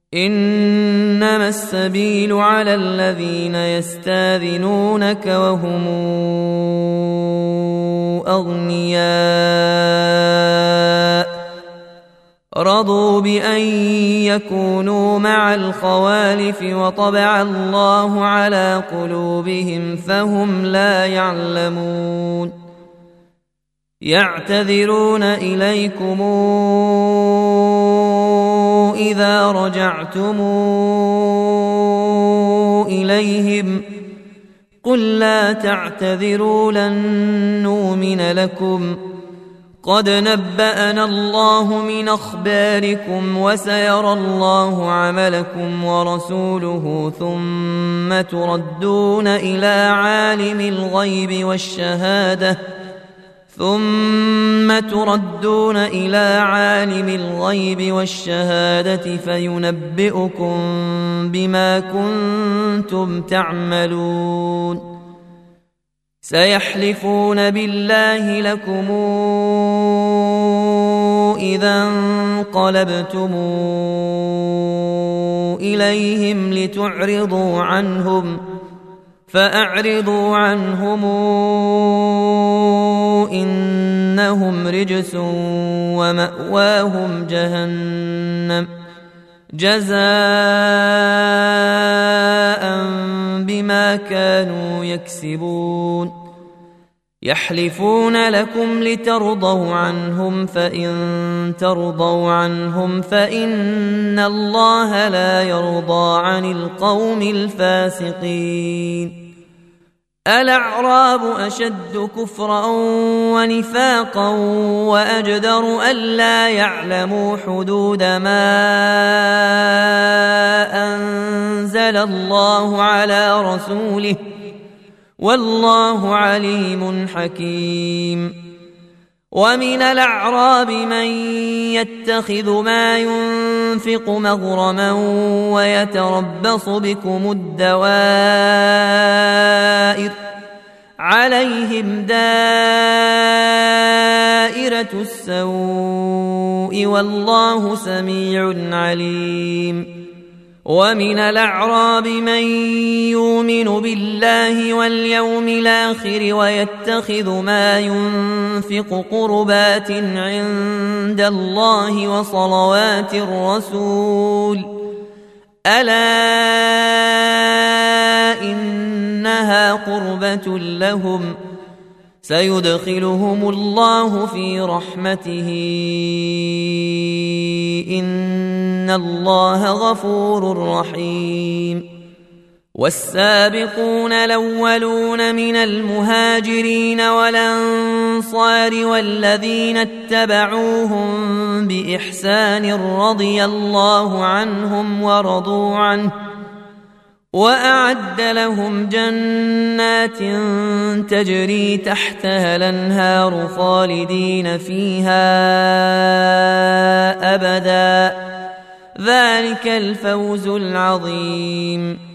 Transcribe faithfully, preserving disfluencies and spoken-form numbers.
إنما السبيل على الذين يستاذنونك وهم أغنياء رضوا بأن يكونوا مع الخوالف وطبع الله على قلوبهم فهم لا يعلمون يعتذرون إليكم إذا رجعتم إليهم قل لا تعتذروا لن نؤمن لكم قد نبأنا الله من أخباركم وسيرى الله عملكم ورسوله ثم تردون إلى عالم الغيب والشهادة ثم تردون إلى عالم الغيب والشهادة فينبئكم بما كنتم تعملون سيحلفون بالله لكم إذا انقلبتم إليهم لتعرضوا عنهم فأعرضوا عنهم إنهم رجس ومأواهم جهنم جزاء بما كانوا يكسبون يحلفون لكم لترضوا عنهم فإن ترضوا عنهم فإن الله لا يرضى عن القوم الفاسقين الأعراب أشد كفرا ونفاقا وأجدر ألا يعلموا حدود ما أنزل الله على رسوله والله عليم حكيم ومن الأعراب من يتخذ ما ينفق مغرما ويتربص بكم الدوائر عليهم دائرة السوء والله سميع عليم ومن الأعراب من يؤمن بالله واليوم الآخر ويتخذ ما ينفق قربات عند الله وصلوات الرسول ألا إنها قربة لهم سيدخلهم الله في رحمته إن الله غفور رحيم والسابقون الأولون من المهاجرين والأنصار والذين اتبعوهم بإحسان رضي الله عنهم ورضوا عنه وأعد لهم جنات تجري تحتها الأنهار خالدين فيها أبدا ذلك الفوز العظيم